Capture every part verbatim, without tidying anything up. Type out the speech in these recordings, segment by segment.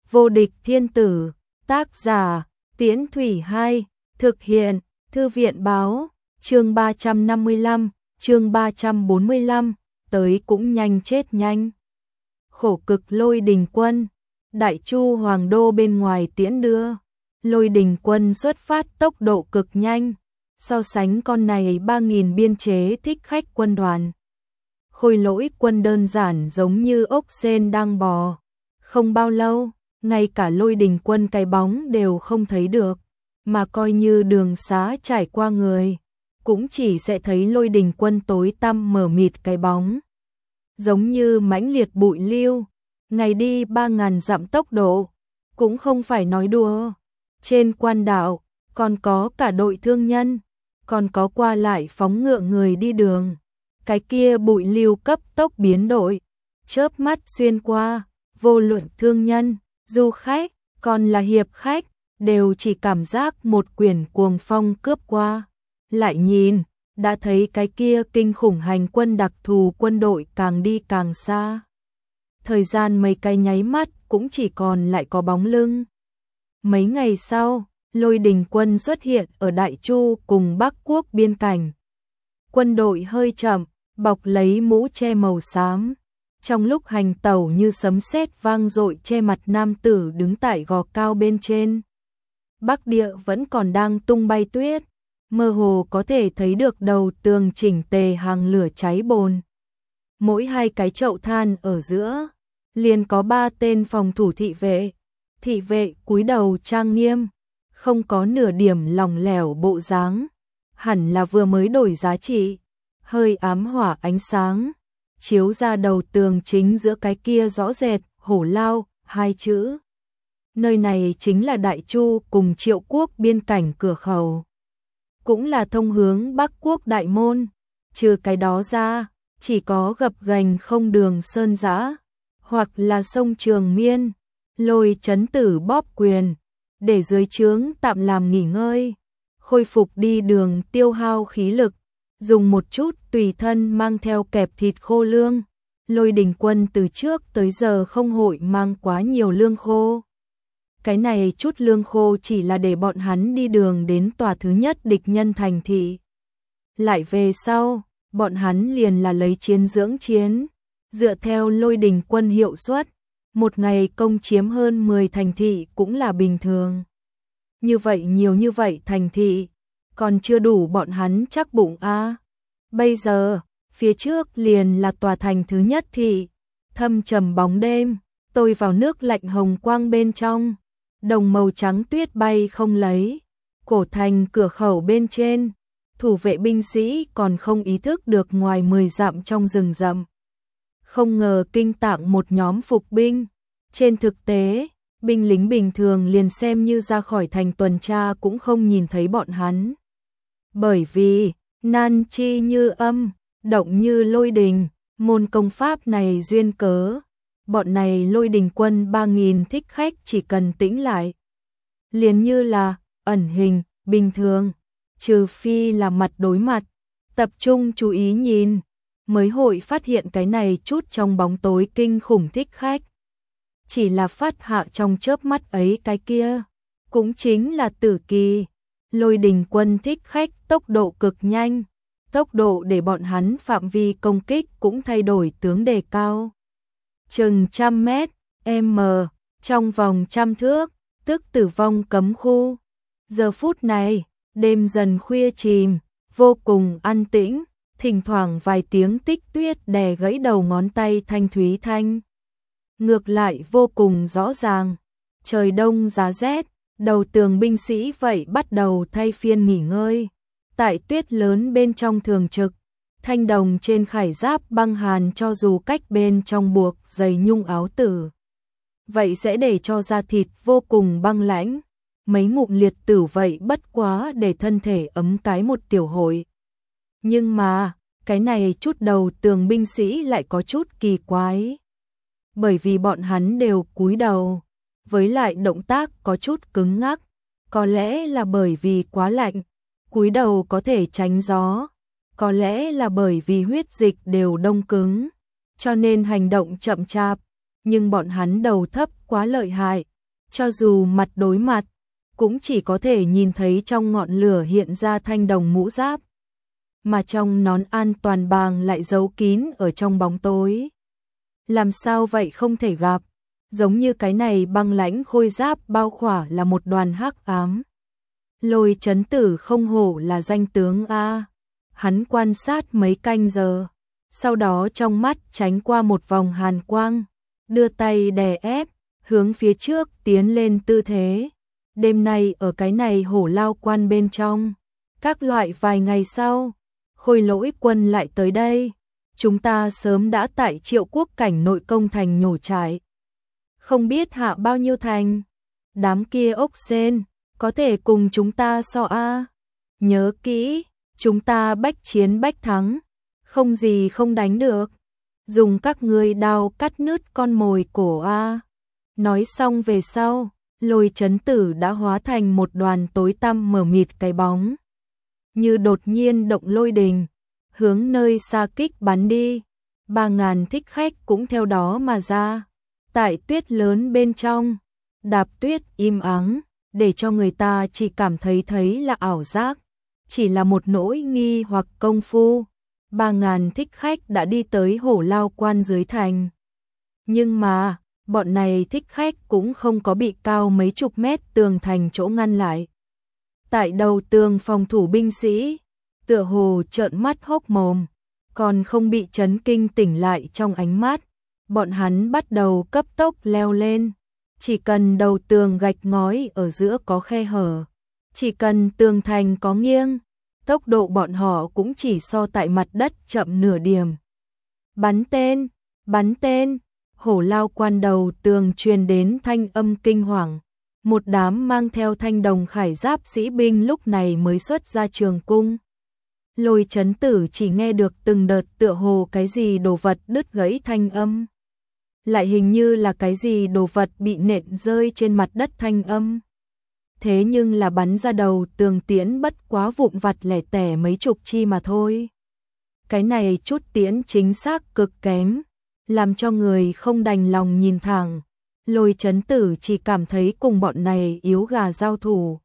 Vô địch thiên tử, tác giả, Tiễn Thủy hai, thực hiện, Thư viện báo, chương ba trăm năm mươi lăm, chương ba trăm bốn mươi lăm, tới cũng nhanh chết nhanh. Khổ cực Lôi Đình quân, Đại Chu Hoàng đô bên ngoài tiễn đưa, Lôi Đình quân xuất phát tốc độ cực nhanh, so sánh con này ba nghìn biên chế thích khách quân đoàn. Khôi Lỗi quân đơn giản giống như ốc sên đang bò, không bao lâu, ngay cả Lôi Đình quân cái bóng đều không thấy được, mà coi như đường xá trải qua người, cũng chỉ sẽ thấy Lôi Đình quân tối tăm mờ mịt cái bóng. Giống như mãnh liệt bụi lưu, ngày đi ba ngàn dặm tốc độ, cũng không phải nói đùa. Trên quan đạo, còn có cả đội thương nhân, còn có qua lại phóng ngựa người đi đường. Cái kia bụi lưu cấp tốc biến đổi, chớp mắt xuyên qua, vô luận thương nhân, du khách, còn là hiệp khách, đều chỉ cảm giác một quyển cuồng phong cướp qua. Lại nhìn, đã thấy cái kia kinh khủng hành quân đặc thù quân đội càng đi càng xa. Thời gian mấy cái nháy mắt cũng chỉ còn lại có bóng lưng. Mấy ngày sau, Lôi Đình quân xuất hiện ở Đại Chu cùng Bắc Quốc biên cảnh. Quân đội hơi chậm, bọc lấy mũ che màu xám. Trong lúc hành tẩu như sấm sét vang dội che mặt nam tử đứng tại gò cao bên trên. Bắc địa vẫn còn đang tung bay tuyết, mơ hồ có thể thấy được đầu tường chỉnh tề hàng lửa cháy bồn. Mỗi hai cái chậu than ở giữa, liền có ba tên phòng thủ thị vệ. Thị vệ cúi đầu trang nghiêm, không có nửa điểm lỏng lẻo bộ dáng, hẳn là vừa mới đổi giá trị. Hơi ám hỏa ánh sáng, chiếu ra đầu tường chính giữa cái kia rõ rệt, hổ lao, hai chữ. Nơi này chính là Đại Chu cùng Triệu Quốc biên cảnh cửa khẩu. Cũng là thông hướng Bắc Quốc đại môn, trừ cái đó ra, chỉ có gập ghềnh không đường sơn dã, hoặc là sông Trường Miên. Lôi Chấn Tử bóp quyền, để dưới trướng tạm làm nghỉ ngơi, khôi phục đi đường tiêu hao khí lực, dùng một chút tùy thân mang theo kẹp thịt khô lương. Lôi Đình quân từ trước tới giờ không hội mang quá nhiều lương khô. Cái này chút lương khô chỉ là để bọn hắn đi đường đến tòa thứ nhất địch nhân thành thị. Lại về sau, bọn hắn liền là lấy chiến dưỡng chiến, dựa theo Lôi Đình quân hiệu suất. Một ngày công chiếm hơn mười thành thị cũng là bình thường. Như vậy nhiều như vậy thành thị, còn chưa đủ bọn hắn chắc bụng a. À. Bây giờ, phía trước liền là tòa thành thứ nhất thị, thâm trầm bóng đêm, tôi vào nước lạnh hồng quang bên trong, đồng màu trắng tuyết bay không lấy, cổ thành cửa khẩu bên trên, thủ vệ binh sĩ còn không ý thức được ngoài mười dặm trong rừng rậm. Không ngờ kinh tạng một nhóm phục binh. Trên thực tế, binh lính bình thường liền xem như ra khỏi thành tuần tra cũng không nhìn thấy bọn hắn. Bởi vì, nan chi như âm, động như lôi đình, môn công pháp này duyên cớ. Bọn này Lôi Đình quân ba nghìn thích khách chỉ cần tĩnh lại. Liền như là, ẩn hình, bình thường, trừ phi là mặt đối mặt, tập trung chú ý nhìn, mới hội phát hiện cái này chút trong bóng tối kinh khủng thích khách. Chỉ là phát hạ trong chớp mắt ấy cái kia, cũng chính là tử kỳ. Lôi Đình quân thích khách tốc độ cực nhanh, tốc độ để bọn hắn phạm vi công kích cũng thay đổi tướng đề cao. Chừng trăm mét, m, trong vòng trăm thước, tức tử vong cấm khu. Giờ phút này, đêm dần khuya chìm, vô cùng an tĩnh, thỉnh thoảng vài tiếng tích tuyết đè gãy đầu ngón tay thanh thúy thanh. Ngược lại vô cùng rõ ràng, trời đông giá rét, đầu tường binh sĩ vậy bắt đầu thay phiên nghỉ ngơi. Tại tuyết lớn bên trong thường trực, thanh đồng trên khải giáp băng hàn cho dù cách bên trong buộc dày nhung áo tử. Vậy sẽ để cho da thịt vô cùng băng lãnh, mấy ngụm liệt tử vậy bất quá để thân thể ấm cái một tiểu hội. Nhưng mà, cái này chút đầu tường binh sĩ lại có chút kỳ quái. Bởi vì bọn hắn đều cúi đầu, với lại động tác có chút cứng ngắc, có lẽ là bởi vì quá lạnh, cúi đầu có thể tránh gió, có lẽ là bởi vì huyết dịch đều đông cứng, cho nên hành động chậm chạp, nhưng bọn hắn đầu thấp quá lợi hại, cho dù mặt đối mặt, cũng chỉ có thể nhìn thấy trong ngọn lửa hiện ra thanh đồng mũ giáp, mà trong nón an toàn bàng lại giấu kín ở trong bóng tối. Làm sao vậy không thể gặp, giống như cái này băng lãnh khôi giáp bao khỏa là một đoàn hắc ám. Lôi Chấn Tử không hổ là danh tướng a. Hắn quan sát mấy canh giờ, sau đó trong mắt tránh qua một vòng hàn quang, đưa tay đè ép, hướng phía trước tiến lên tư thế. Đêm nay ở cái này hổ lao quan bên trong, các loại vài ngày sau, Khôi Lỗi quân lại tới đây. Chúng ta sớm đã tại Triệu Quốc cảnh nội công thành nhổ trại. Không biết hạ bao nhiêu thành. Đám kia ốc sên, có thể cùng chúng ta so a. Nhớ kỹ, chúng ta bách chiến bách thắng, không gì không đánh được. Dùng các ngươi đao cắt nứt con mồi cổ a. Nói xong về sau, Lôi Chấn Tử đã hóa thành một đoàn tối tăm mờ mịt cái bóng. Như đột nhiên động lôi đình, hướng nơi xa kích bắn đi. Ba ngàn thích khách cũng theo đó mà ra. Tại tuyết lớn bên trong, đạp tuyết im ắng, để cho người ta chỉ cảm thấy thấy là ảo giác. Chỉ là một nỗi nghi hoặc công phu. Ba ngàn thích khách đã đi tới hổ lao quan dưới thành. Nhưng mà, bọn này thích khách cũng không có bị cao mấy chục mét tường thành chỗ ngăn lại. Tại đầu tường phòng thủ binh sĩ, tựa hồ trợn mắt hốc mồm, còn không bị chấn kinh tỉnh lại trong ánh mắt. Bọn hắn bắt đầu cấp tốc leo lên. Chỉ cần đầu tường gạch ngói ở giữa có khe hở, chỉ cần tường thành có nghiêng, tốc độ bọn họ cũng chỉ so tại mặt đất chậm nửa điểm. Bắn tên, bắn tên, hổ lao quan đầu tường truyền đến thanh âm kinh hoàng. Một đám mang theo thanh đồng khải giáp sĩ binh lúc này mới xuất ra trường cung. Lôi Chấn Tử chỉ nghe được từng đợt tựa hồ cái gì đồ vật đứt gãy thanh âm. Lại hình như là cái gì đồ vật bị nện rơi trên mặt đất thanh âm. Thế nhưng là bắn ra đầu tường tiễn bất quá vụn vặt lẻ tẻ mấy chục chi mà thôi. Cái này chút tiễn chính xác cực kém, làm cho người không đành lòng nhìn thẳng. Lôi Chấn Tử chỉ cảm thấy cùng bọn này yếu gà giao thủ.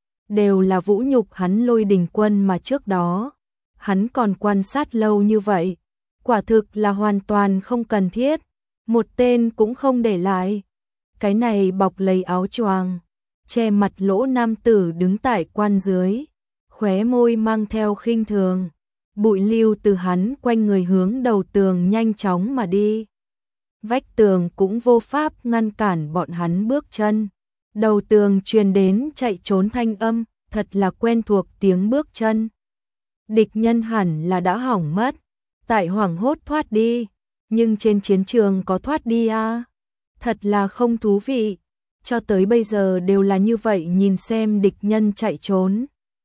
Đều là vũ nhục hắn Lôi Đình quân mà trước đó. Hắn còn quan sát lâu như vậy. Quả thực là hoàn toàn không cần thiết. Một tên cũng không để lại. Cái này bọc lấy áo choàng, che mặt lỗ nam tử đứng tại quan dưới. Khóe môi mang theo khinh thường. Bụi lưu từ hắn quanh người hướng đầu tường nhanh chóng mà đi. Vách tường cũng vô pháp ngăn cản bọn hắn bước chân. Đầu tường truyền đến chạy trốn thanh âm, thật là quen thuộc tiếng bước chân. Địch nhân hẳn là đã hỏng mất, tại hoảng hốt thoát đi, nhưng trên chiến trường có thoát đi à? Thật là không thú vị, cho tới bây giờ đều là như vậy nhìn xem địch nhân chạy trốn.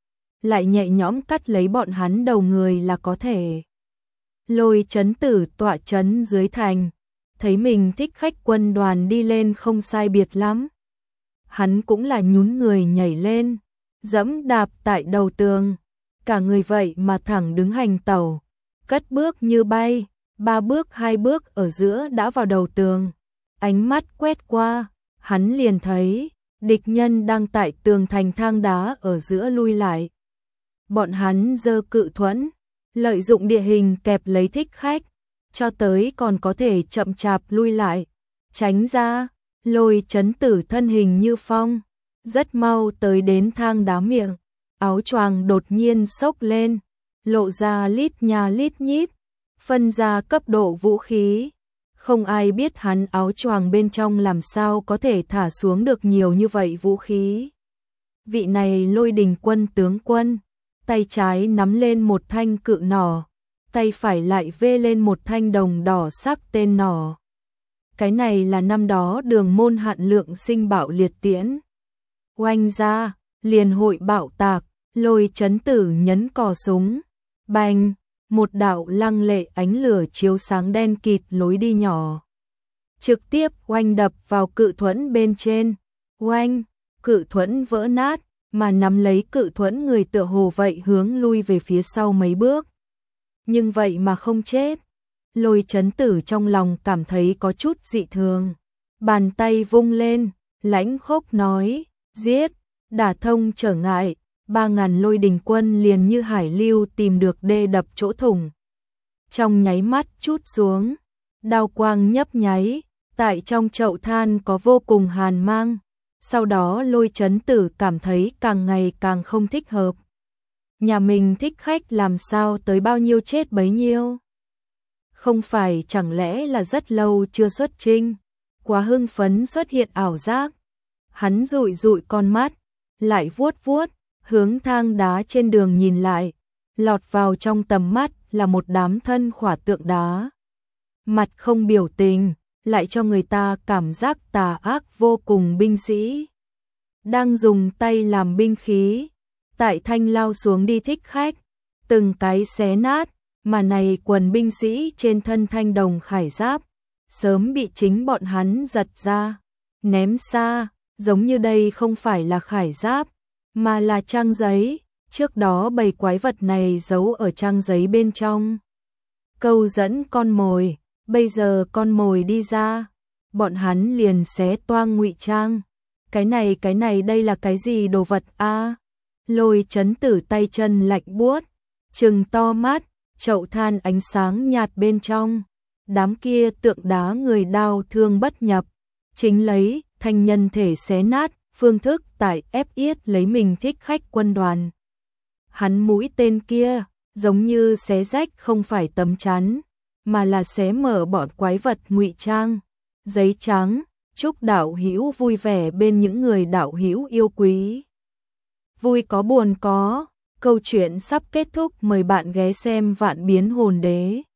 Lại nhẹ nhõm cắt lấy bọn hắn đầu người là có thể. Lôi Chấn Tử tọa chấn dưới thành, thấy mình thích khách quân đoàn đi lên không sai biệt lắm. Hắn cũng là nhún người nhảy lên, dẫm đạp tại đầu tường, cả người vậy mà thẳng đứng hành tẩu, cất bước như bay, ba bước hai bước ở giữa đã vào đầu tường. Ánh mắt quét qua, hắn liền thấy địch nhân đang tại tường thành thang đá ở giữa lui lại. Bọn hắn giơ cự thuẫn, lợi dụng địa hình kẹp lấy thích khách, cho tới còn có thể chậm chạp lui lại, tránh ra. Lôi Chấn Tử thân hình như phong, rất mau tới đến thang đá miệng, áo choàng đột nhiên xốc lên, lộ ra lít nha lít nhít, phân ra cấp độ vũ khí. Không ai biết hắn áo choàng bên trong làm sao có thể thả xuống được nhiều như vậy vũ khí. Vị này Lôi Đình quân tướng quân, tay trái nắm lên một thanh cự nỏ, tay phải lại vê lên một thanh đồng đỏ sắc tên nỏ. Cái này là năm đó Đường Môn hạn lượng sinh bạo liệt tiễn. Oanh ra, liền hội bạo tạc, Lôi Chấn Tử nhấn cò súng. Bành, một đạo lăng lệ ánh lửa chiếu sáng đen kịt lối đi nhỏ. Trực tiếp oanh đập vào cự thuẫn bên trên. Oanh, cự thuẫn vỡ nát, mà nắm lấy cự thuẫn người tựa hồ vậy hướng lui về phía sau mấy bước. Nhưng vậy mà không chết. Lôi Chấn Tử trong lòng cảm thấy có chút dị thường. Bàn tay vung lên, lãnh khốc nói, giết, đả thông trở ngại, ba ngàn lôi đình quân liền như hải lưu tìm được đê đập chỗ thủng. Trong nháy mắt chút xuống, đao quang nhấp nháy, tại trong chậu than có vô cùng hàn mang, sau đó Lôi Chấn Tử cảm thấy càng ngày càng không thích hợp. Nhà mình thích khách làm sao tới bao nhiêu chết bấy nhiêu? Không phải chẳng lẽ là rất lâu chưa xuất chinh, quá hưng phấn xuất hiện ảo giác. Hắn dụi dụi con mắt, lại vuốt vuốt, hướng thang đá trên đường nhìn lại, lọt vào trong tầm mắt là một đám thân khỏa tượng đá. Mặt không biểu tình, lại cho người ta cảm giác tà ác vô cùng. Binh sĩ đang dùng tay làm binh khí, tại thanh lao xuống đi thích khách, từng cái xé nát, mà này quần binh sĩ trên thân thanh đồng khải giáp, sớm bị chính bọn hắn giật ra, ném xa, giống như đây không phải là khải giáp, mà là trang giấy, trước đó bầy quái vật này giấu ở trang giấy bên trong. Câu dẫn con mồi, bây giờ con mồi đi ra, bọn hắn liền xé toang ngụy trang. Cái này cái này đây là cái gì đồ vật a? Lôi Chấn Tử tay chân lạnh buốt, trừng to mắt, chậu than ánh sáng nhạt bên trong, đám kia tượng đá người đao thương bất nhập, chính lấy thanh nhân thể xé nát, phương thức tại ép yết lấy mình thích khách quân đoàn. Hắn mũi tên kia, giống như xé rách không phải tấm chắn, mà là xé mở bọn quái vật ngụy trang. Giấy trắng, chúc đạo hữu vui vẻ bên những người đạo hữu yêu quý. Vui có buồn có, câu chuyện sắp kết thúc, mời bạn ghé xem Vạn Biến Hồn Đế.